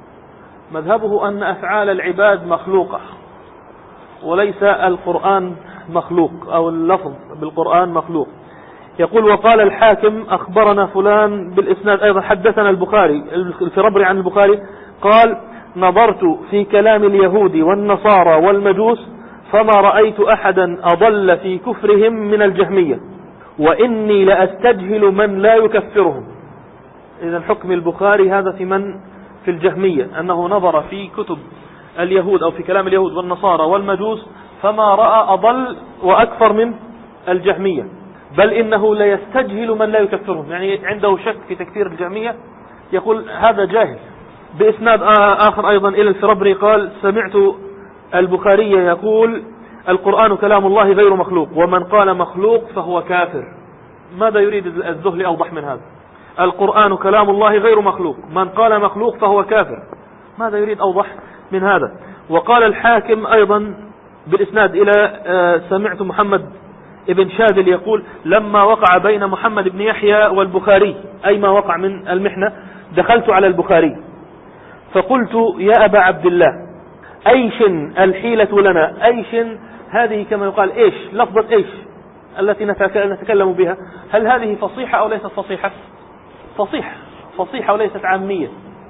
مذهبه أن أفعال العباد مخلوقة وليس القرآن مخلوق أو اللفظ بالقرآن مخلوق. يقول: وقال الحاكم أخبرنا فلان بالإسناد أيضا حدثنا البخاري الفربري عن البخاري قال: نظرت في كلام اليهود والنصارى والمجوس فما رأيت أحدا أضل في كفرهم من الجهمية، وإني لأستجهل من لا يكفرهم. إذن حكم البخاري هذا في من في الجهمية، أنه نظر في كتب اليهود أو في كلام اليهود والنصارى والمجوس فما رأى أضل وأكثر من الجهمية، بل إنه لا يستجهل من لا يكفرهم، يعني عنده شك في تكفير الجهمية، يقول هذا جاهل. بإسناد آخر أيضا إلى الفربري قال: سمعت البخاري يقول: القرآن كلام الله غير مخلوق، ومن قال مخلوق فهو كافر. ماذا يريد الذهلي أوضح من هذا؟ القرآن كلام الله غير مخلوق، من قال مخلوق فهو كافر. ماذا يريد أوضح من هذا؟ وقال الحاكم أيضا بالإسناد إلى سمعت محمد ابن شاذل يقول: لما وقع بين محمد بن يحيى والبخاري، أي ما وقع من المحنة، دخلت على البخاري فقلت: يا أبا عبد الله، أيش الحيلة لنا؟ أيش هذه كما يقال إيش، لفظة إيش التي نتكلم بها، هل هذه فصيحة أو ليست فصيحة؟ فصيحة فصيحة وليست عامية.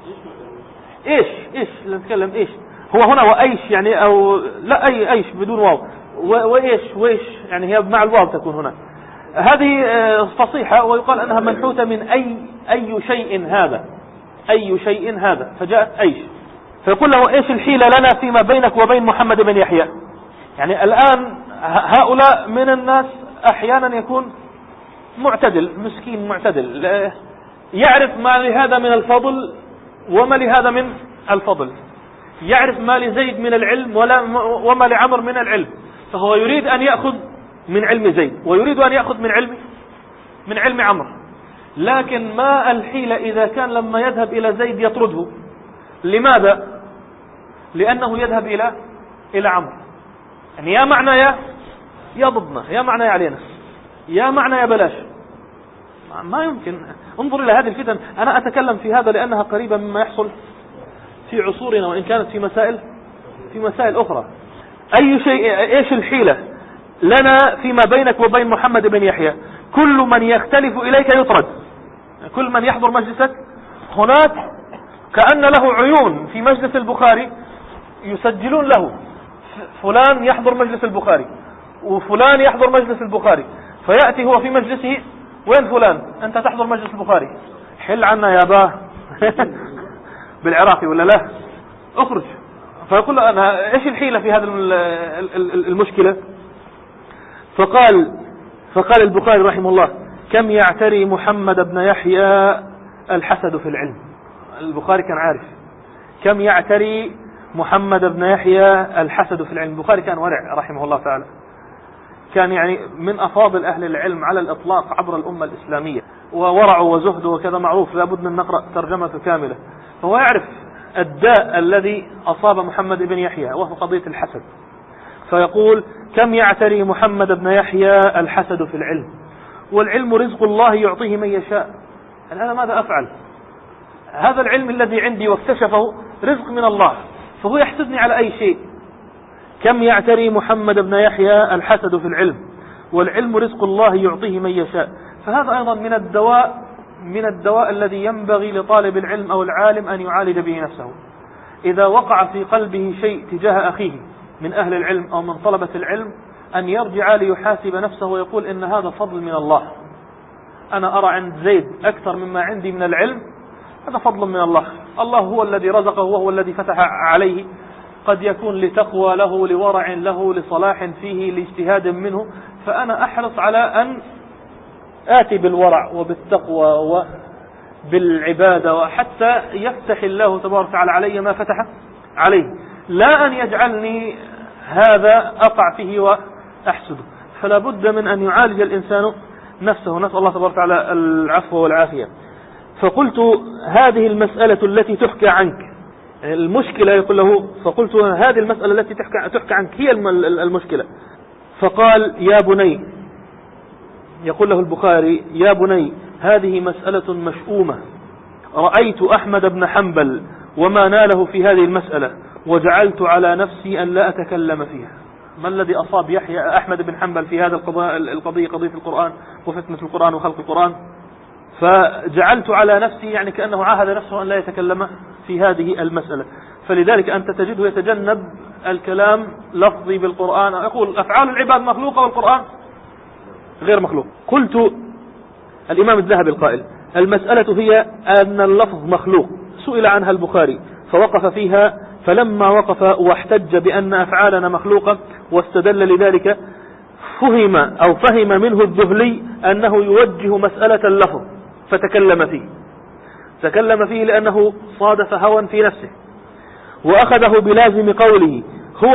إيش إيش نتكلم إيش، هو هنا وأيش يعني أو لا أي أيش بدون واو، وإيش وإيش يعني هي مع الواو تكون هنا. هذه فصيحة ويقال أنها منحوتة من أي أي شيء هذا أي شيء هذا فجاءت أيش، فيقول له: إيش الحيلة لنا فيما بينك وبين محمد بن يحيى؟ يعني الآن هؤلاء من الناس أحيانا يكون معتدل مسكين معتدل، يعرف ما لهذا من الفضل وما لهذا من الفضل، يعرف ما لزيد من العلم وما لعمر من العلم، فهو يريد أن يأخذ من علم زيد ويريد أن يأخذ من علم من علم عمر. لكن ما الحيلة إذا كان لما يذهب إلى زيد يطرده؟ لماذا؟ لأنه يذهب إلى إلى عمرو، يعني يا معنى يا يا ضدنا، يا معنى يا علينا، يا معنى يا بلاش. ما يمكن. انظر إلى هذه الفتن. أنا أتكلم في هذا لأنها قريبة مما يحصل في عصورنا، وإن كانت في مسائل في مسائل أخرى. أي شيء، إيش الحيلة لنا فيما بينك وبين محمد بن يحيى؟ كل من يختلف إليك يطرد، كل من يحضر مجلسك. هناك كأن له عيون في مجلس البخاري يسجلون له، فلان يحضر مجلس البخاري وفلان يحضر مجلس البخاري، فيأتي هو في مجلسه: وين فلان؟ أنت تحضر مجلس البخاري، حل عنا يا باه بالعراقي ولا لا، اخرج. فيقول له: أنا إيش الحيلة في هذا المشكلة؟ فقال فقال البخاري رحمه الله: كم يعتري محمد بن يحيى الحسد في العلم. البخاري كان عارف كم يعتري محمد بن يحيى الحسد في العلم. البخاري كان ورع رحمه الله تعالى، كان يعني من أفاضل أهل العلم على الإطلاق عبر الأمة الإسلامية، وورعه وزهده وكذا معروف، لابد من نقرأ ترجمته كاملة. فهو يعرف الداء الذي أصاب محمد بن يحيى وهو قضية الحسد. فيقول: كم يعتري محمد بن يحيى الحسد في العلم، والعلم رزق الله يعطيه من يشاء. أنا ماذا أفعل؟ هذا العلم الذي عندي واكتشفه رزق من الله، فهو يحسدني على أي شيء. كم يعتري محمد بن يحيى الحسد في العلم، والعلم رزق الله يعطيه من يشاء. فهذا أيضا من الدواء من الدواء الذي ينبغي لطالب العلم أو العالم أن يعالج به نفسه. إذا وقع في قلبه شيء تجاه أخيه من أهل العلم أو من طلبة العلم، أن يرجع ليحاسب نفسه ويقول: إن هذا فضل من الله، أنا أرى عند زيد أكثر مما عندي من العلم، هذا فضل من الله. الله هو الذي رزقه وهو الذي فتح عليه، قد يكون لتقوى له، لورع له، لصلاح فيه، لاجتهاد منه. فأنا أحرص على أن آتي بالورع وبالتقوى وبالعبادة، وحتى يفتح الله تبارك وتعالى علي ما فتح عليه، لا أن يجعلني هذا أقع فيه وأحسده. فلا بد من أن يعالج الإنسان نفسه. نسأل الله تبارك وتعالى العفو والعافية. فقلت: هذه المسألة التي تحكى عنك، المشكلة. يقول له: فقلت: هذه المسألة التي تحكى, تحكى عنك هي المشكلة. فقال: يا بني، يقول له البخاري: يا بني، هذه مسألة مشؤومة، رأيت أحمد بن حنبل وما ناله في هذه المسألة، وجعلت على نفسي أن لا أتكلم فيها. ما الذي أصاب يحيى أحمد بن حنبل في هذا القضية، قضية القرآن وفتنة القرآن وخلق القرآن؟ فجعلت على نفسي، يعني كأنه عاهد نفسه أن لا يتكلم في هذه المسألة. فلذلك أنت تجده يتجنب الكلام لفظي بالقرآن، يقول: أفعال العباد مخلوقة والقرآن غير مخلوق. قلت: الإمام الذهبي القائل: المسألة هي أن اللفظ مخلوق، سئل عنها البخاري فوقف فيها، فلما وقف واحتج بأن أفعالنا مخلوقة واستدل لذلك، فهم أو فهم منه الذهلي أنه يوجه مسألة اللفظ، فتكلم فيه تكلم فيه لأنه صادف هوى في نفسه، وأخذه بلازم قوله هو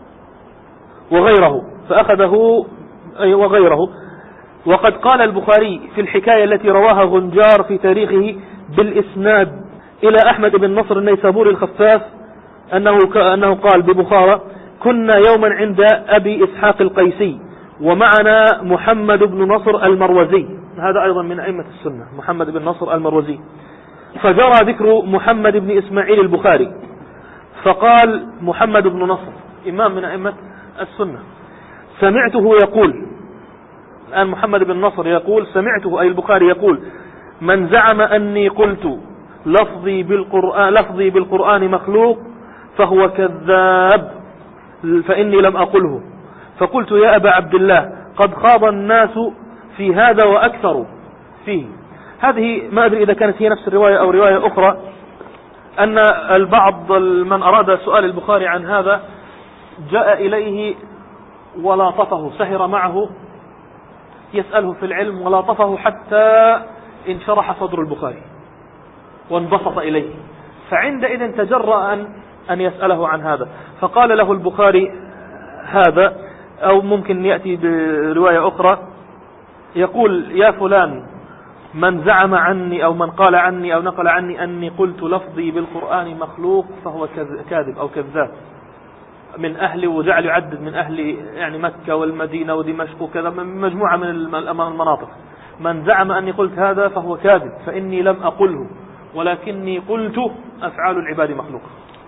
وغيره، فأخذه أي وغيره. وقد قال البخاري في الحكاية التي رواها غنجار في تاريخه بالإسناد إلى أحمد بن نصر النيسابوري الخفاف أنه, أنه قال ببخارى: كنا يوما عند أبي إسحاق القيسي ومعنا محمد بن نصر المروزي، هذا أيضا من أئمة السنة، محمد بن نصر المروزي، فجرى ذكر محمد بن إسماعيل البخاري، فقال محمد بن نصر إمام من أئمة السنة: سمعته يقول، الآن محمد بن نصر يقول سمعته أي البخاري يقول: من زعم أني قلت لفظي بالقرآن, لفظي بالقرآن مخلوق فهو كذاب، فإني لم أقله. فقلت: يا أبا عبد الله، قد خاض الناس في هذا وأكثروا فيه. هذه ما أدري إذا كانت هي نفس الرواية أو رواية أخرى، أن البعض من أراد سؤال البخاري عن هذا جاء إليه ولاطفه، سهر معه يسأله في العلم ولاطفه حتى انشرح صدر البخاري وانبسط إليه، فعندئذ تجرأ أن, أن يسأله عن هذا. فقال له البخاري هذا، أو ممكن يأتي برواية أخرى يقول: يا فلان، من زعم عني أو من قال عني أو نقل عني أني قلت لفظي بالقرآن مخلوق فهو كاذب أو كذاب، من أهل، وجعل يعدد من أهل يعني مكة والمدينة ودمشق وكذا، من مجموعة من المناطق. من زعم أني قلت هذا فهو كاذب، فإني لم أقله ولكني قلت أفعال العباد مخلوقة.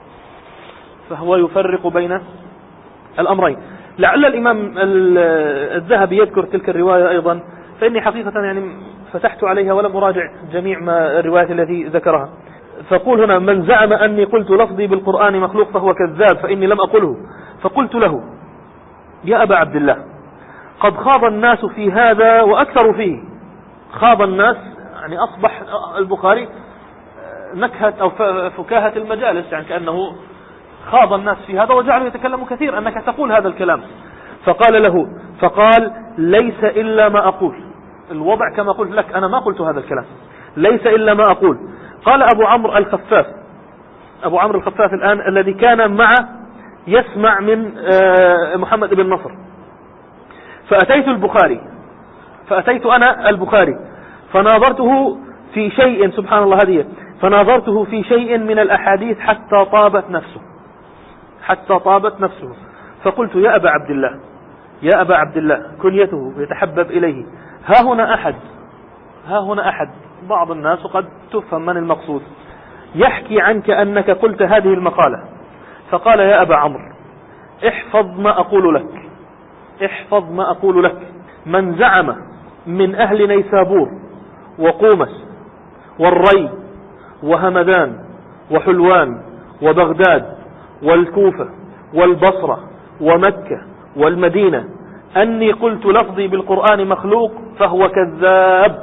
فهو يفرق بين الأمرين. لعل الإمام الذهبي يذكر تلك الرواية أيضا، فإني حقيقة يعني فتحت عليها ولم أراجع جميع ما الروايات التي ذكرها. فقول هنا: من زعم أني قلت لفظي بالقرآن مخلوق فهو كذاب، فإني لم أقله. فقلت له: يا أبا عبد الله، قد خاض الناس في هذا وأكثروا فيه. خاض الناس يعني أصبح البخاري نكهة أو فكاهة المجالس، يعني كأنه خاض الناس في هذا وجعلوا يتكلموا كثير أنك تقول هذا الكلام. فقال له فقال: ليس إلا ما أقول. الوضع كما قلت لك، أنا ما قلت هذا الكلام، ليس إلا ما أقول. قال أبو عمرو الخفاف، أبو عمرو الخفاف الآن الذي كان معه يسمع من محمد بن نصر: فأتيت البخاري فأتيت أنا البخاري فناظرته في شيء، سبحان الله هذه، فناظرته في شيء من الأحاديث حتى طابت نفسه حتى طابت نفسه فقلت: يا أبا عبد الله، يا أبا عبد الله، كنيته يتحبب إليه. ها هنا أحد ها هنا أحد بعض الناس قد تفهم من المقصود، يحكي عنك أنك قلت هذه المقالة. فقال: يا أبا عمرو، احفظ ما أقول لك احفظ ما أقول لك من زعم من أهل نيسابور وقومس والري وهمدان وحلوان وبغداد والكوفة والبصرة ومكة والمدينة أني قلت لفظي بالقرآن مخلوق فهو كذاب،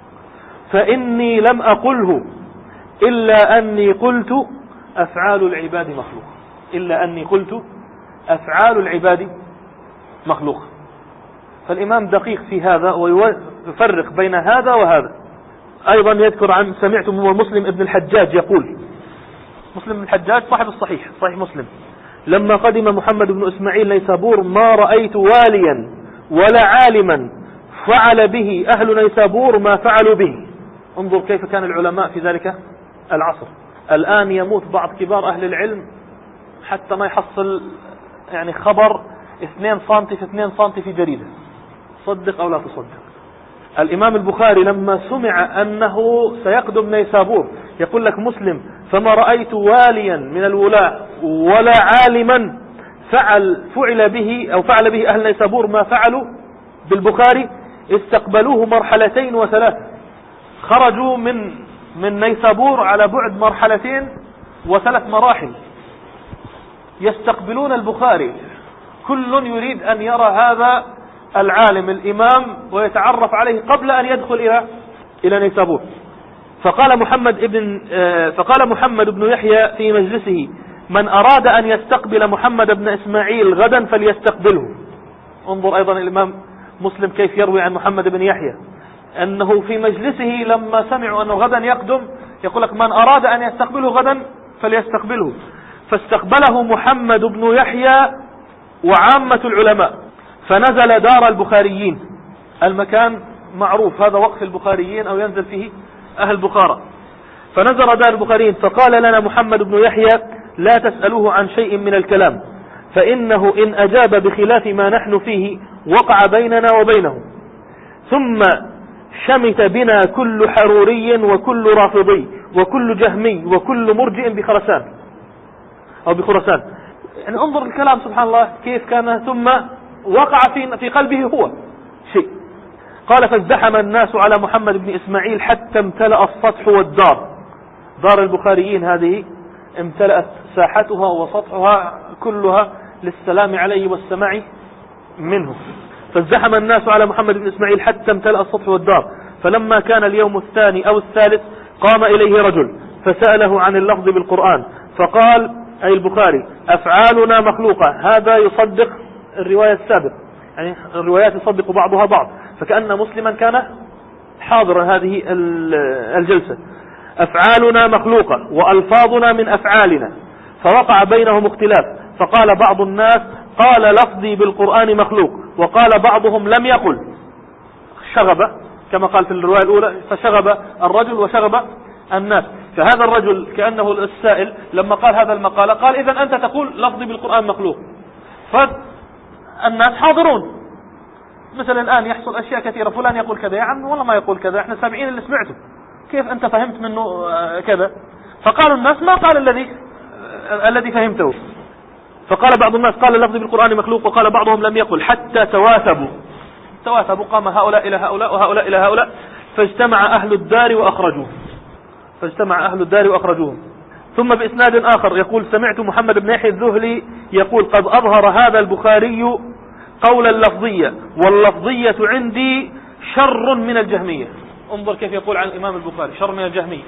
فإني لم أقله إلا أني قلت أفعال العباد مخلوق إلا أني قلت أفعال العباد مخلوق. فالإمام دقيق في هذا ويفرق بين هذا وهذا. أيضا يذكر عن سمعت من مسلم ابن الحجاج يقول، مسلم بن الحجاج صاحب الصحيح صحيح مسلم: لما قدم محمد بن إسماعيل نيسابور ما رأيت واليا ولا عالما فعل به أهل نيسابور ما فعلوا به. انظر كيف كان العلماء في ذلك العصر. الآن يموت بعض كبار أهل العلم حتى ما يحصل يعني خبر اثنين سنتي في اثنين سنتي في جريدة، صدق أو لا تصدق. الإمام البخاري لما سمع أنه سيقدم نيسابور يقول لك مسلم: فما رأيت واليا من الولاة ولا عالما فعل فعل به أو فعل به أهل نيسابور ما فعلوا بالبخاري. استقبلوه مرحلتين وثلاثة، خرجوا من من نيسابور على بعد مرحلتين وثلاث مراحل يستقبلون البخاري. كل يريد أن يرى هذا العالم الإمام ويتعرف عليه قبل أن يدخل إلى إلى نيسابور. فقال محمد ابن فقال محمد بن يحيى في مجلسه: من أراد أن يستقبل محمد بن إسماعيل غدا فليستقبله. انظر أيضا الإمام مسلم كيف يروي عن محمد بن يحيى أنه في مجلسه لما سمعوا أنه غدا يقدم يقول لك: من أراد أن يستقبله غدا فليستقبله. فاستقبله محمد بن يحيى وعامة العلماء، فنزل دار البخاريين، المكان معروف هذا وقف البخاريين أو ينزل فيه أهل بخارى. فنزل دار البخاريين فقال لنا محمد بن يحيى: لا تسألوه عن شيء من الكلام، فإنه إن أجاب بخلاف ما نحن فيه وقع بيننا وبينه. ثم شمت بنا كل حروري وكل رافضي وكل جهمي وكل مرجئ بخرسان أو بخرسان. يعني انظر الكلام سبحان الله كيف كان. ثم وقع في في قلبه هو شيء. قال: فازدحم الناس على محمد بن إسماعيل حتى امتلأ السطح والدار. دار البخاريين هذه امتلأت ساحتها وسطحها كلها للسلام عليه والسماع منه. فازدحم الناس على محمد بن إسماعيل حتى امتلأ السطح والدار. فلما كان اليوم الثاني أو الثالث قام إليه رجل فسأله عن اللفظ بالقرآن، فقال أي البخاري: أفعالنا مخلوقة. هذا يصدق الرواية السابقة، يعني الروايات يصدق بعضها بعض، فكأن مسلما كان حاضرا هذه الجلسة. أفعالنا مخلوقة وألفاظنا من أفعالنا. فوقع بينهم اختلاف، فقال بعض الناس: قال لفظي بالقرآن مخلوق، وقال بعضهم لم يقل. شغب كما قال في الرواية الأولى، فشغب الرجل وشغب الناس. فهذا الرجل كأنه السائل لما قال هذا المقالة قال: إذن أنت تقول لفظي بالقرآن مخلوق. فالناس حاضرون مثل الآن يحصل أشياء كثيرة، فلان يقول كذا، يا عم والله ما يقول كذا، احنا سامعين اللي سمعته، كيف أنت فهمت منه كذا؟ فقالوا الناس ما قال الذي الذي فهمته. فقال بعض الناس قال اللفظ بالقرآن مخلوق، وقال بعضهم لم يقل، حتى تواثبوا تواثبوا قام هؤلاء إلى هؤلاء وهؤلاء إلى هؤلاء، فاجتمع أهل الدار وأخرجوه فاجتمع أهل الدار وأخرجوهم. ثم بإسناد آخر يقول سمعت محمد بن يحيى الذهلي يقول قد أظهر هذا البخاري قول اللفظية، واللفظية عندي شر من الجهمية. انظر كيف يقول عن الإمام البخاري شر من الجهمية.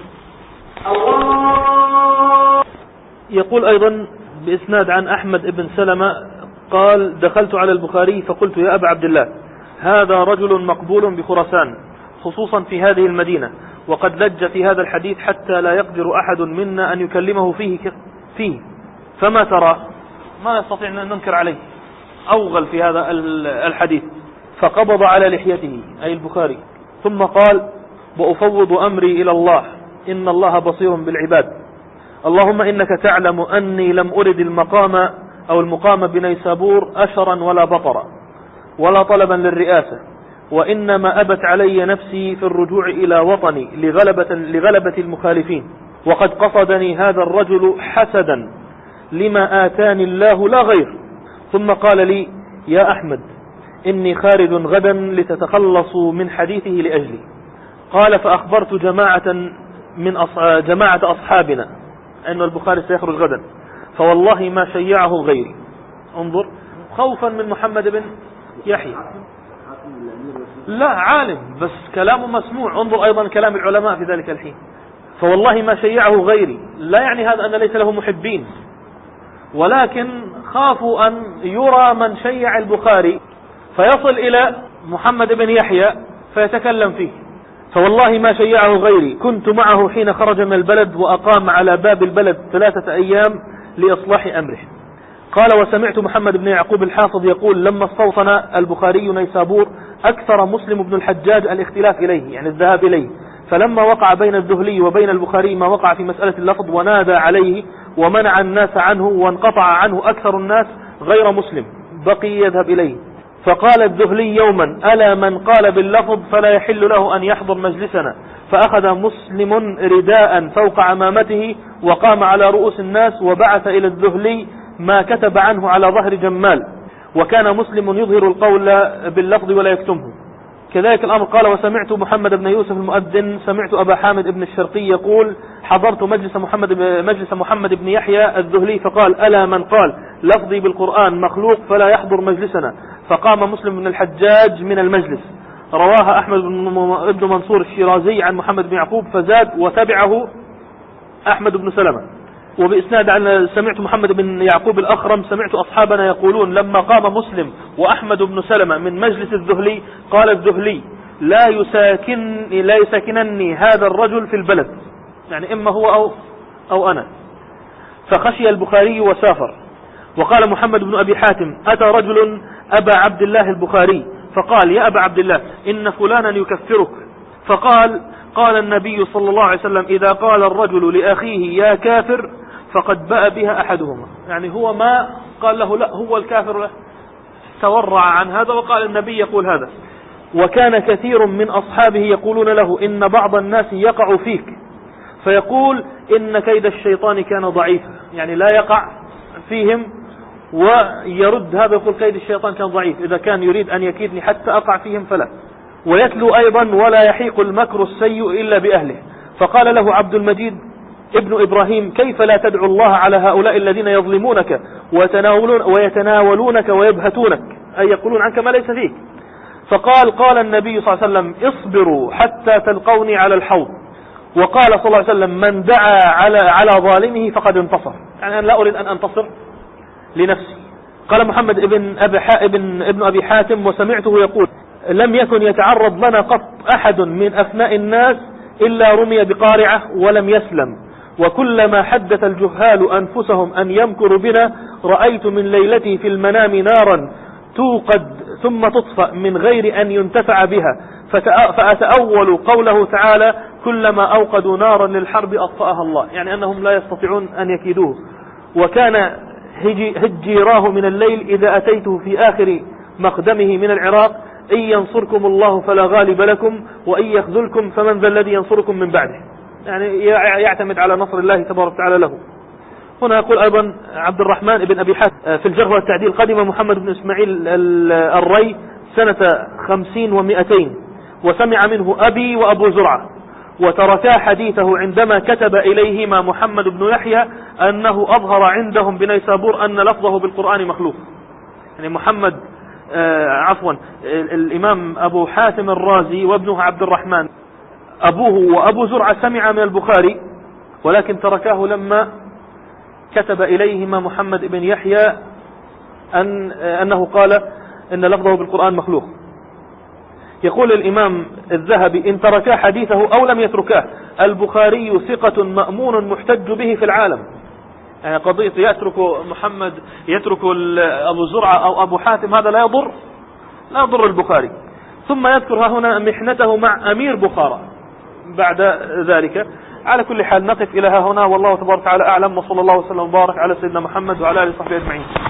يقول أيضا بإسناد عن أحمد بن سلمة قال دخلت على البخاري فقلت يا أبا عبد الله هذا رجل مقبول بخراسان خصوصا في هذه المدينة، وقد لج في هذا الحديث حتى لا يقدر أحد منا أن يكلمه فيه فيه فما ترى؟ ما نستطيع أن ننكر عليه، أوغل في هذا الحديث. فقبض على لحيته أي البخاري ثم قال وأفوض أمري إلى الله إن الله بصير بالعباد، اللهم إنك تعلم أني لم أرد المقام أو المقام بنيسابور أشرا ولا بطرا ولا طلبا للرئاسة، وإنما أبت علي نفسي في الرجوع إلى وطني لغلبة, لغلبة المخالفين، وقد قصدني هذا الرجل حسدا لما آتاني الله لا غير. ثم قال لي يا أحمد إني خارج غدا لتتخلصوا من حديثه لأجلي. قال فأخبرت جماعة من أص... جماعة أصحابنا أن البخاري سيخرج غدا، فوالله ما شيعه غيري. انظر خوفا من محمد بن يحيى، لا عالم بس كلامه مسموع. انظر أيضا كلام العلماء في ذلك الحين، فوالله ما شيعه غيري، لا يعني هذا أن ليس له محبين، ولكن خافوا أن يرى من شيع البخاري فيصل إلى محمد بن يحيى فيتكلم فيه. فوالله ما شيعه غيري، كنت معه حين خرج من البلد وأقام على باب البلد ثلاثة أيام لإصلاح أمره. قال وسمعت محمد بن يعقوب الحافظ يقول لما استوطن البخاري نيسابور أكثر مسلم بن الحجاج الاختلاف إليه، يعني الذهاب إليه، فلما وقع بين الذهلي وبين البخاري ما وقع في مسألة اللفظ ونادى عليه ومنع الناس عنه وانقطع عنه أكثر الناس غير مسلم بقي يذهب إليه. فقال الذهلي يوما ألا من قال باللفظ فلا يحل له أن يحضر مجلسنا، فأخذ مسلم رداء فوق عمامته وقام على رؤوس الناس وبعث إلى الذهلي ما كتب عنه على ظهر جمال، وكان مسلم يظهر القول باللفظ ولا يكتمه. كذلك الأمر قال وسمعت محمد بن يوسف المؤذن سمعت أبا حامد بن الشرقي يقول حضرت مجلس محمد مجلس محمد بن يحيى الذهلي فقال ألا من قال لفظي بالقرآن مخلوق فلا يحضر مجلسنا، فقام مسلم بن الحجاج من المجلس. رواها أحمد بن منصور الشيرازي عن محمد بن يعقوب فزاد وتبعه أحمد بن سلمة. وبإسناد عن سمعت محمد بن يعقوب الأخرم سمعت أصحابنا يقولون لما قام مسلم وأحمد بن سلمة من مجلس الذهلي قال الذهلي لا يساكن لا يساكنني هذا الرجل في البلد، يعني إما هو أو, أو أنا. فخشي البخاري وسافر. وقال محمد بن أبي حاتم أتى رجل أبا عبد الله البخاري فقال يا أبا عبد الله إن فلانا يكفرك، فقال قال النبي صلى الله عليه وسلم إذا قال الرجل لأخيه يا كافر فقد بأ بها أحدهما، يعني هو ما قال له لا هو الكافر له، تورع عن هذا وقال النبي يقول هذا. وكان كثير من أصحابه يقولون له إن بعض الناس يقع فيك، فيقول إن كيد الشيطان كان ضعيفا، يعني لا يقع فيهم ويرد هذا يقول كيد الشيطان كان ضعيف، إذا كان يريد أن يكيدني حتى أقع فيهم فلا. ويتلو أيضا ولا يحيق المكر السيء إلا بأهله. فقال له عبد المجيد ابن إبراهيم كيف لا تدعو الله على هؤلاء الذين يظلمونك ويتناولون ويتناولونك ويبهتونك، أي يقولون عنك ما ليس فيك. فقال قال النبي صلى الله عليه وسلم اصبروا حتى تلقوني على الحوض. وقال صلى الله عليه وسلم من دعا على على ظالمه فقد انتصر، يعني أنا لا أريد أن أنتصر لنفسي. قال محمد ابن أبي ابن ابن أبي حاتم وسمعته يقول لم يكن يتعرض لنا قط أحد من أثناء الناس إلا رمي بقارعة ولم يسلم، وكلما حدث الجهال أنفسهم أن يمكر بنا رأيت من ليلتي في المنام نارا توقد ثم تطفأ من غير أن ينتفع بها، فأتأول قوله تعالى كلما أوقدوا نارا للحرب أطفأها الله، يعني أنهم لا يستطيعون أن يكيدوه. وكان هجيراه من الليل إذا أتيته في آخر مقدمه من العراق إن ينصركم الله فلا غالب لكم وإن يخذلكم فمن ذا الذي ينصركم من بعده، يعني يعتمد على نصر الله تبارك وتعالى له. هنا يقول أيضا عبد الرحمن بن أبي حاتم في الجرح والتعديل: قدم محمد بن إسماعيل الري سنة خمسين ومئتين وسمع منه أبي وأبو زرعة، وتركا حديثه عندما كتب إليهما محمد بن يحيى أنه أظهر عندهم بنيسابور أن لفظه بالقرآن مخلوق. يعني محمد آه عفوا الإمام أبو حاتم الرازي وابنه عبد الرحمن أبوه وأبو زرعة سمع من البخاري، ولكن تركاه لما كتب إليهما محمد بن يحيى أن أنه قال إن لفظه بالقرآن مخلوق. يقول الإمام الذهبي: إن تركا حديثه أو لم يتركاه، البخاري ثقة مأمون محتج به في العالم. يعني قضية يترك محمد يترك أبو زرعة أو أبو حاتم هذا لا يضر لا يضر البخاري. ثم يذكر هنا محنته مع أمير بخارى بعد ذلك. على كل حال نقف إلى ها هنا، والله تبارك وتعالى أعلم، وصلى الله وسلم وبارك على سيدنا محمد وعلى آله وصحبه أجمعين.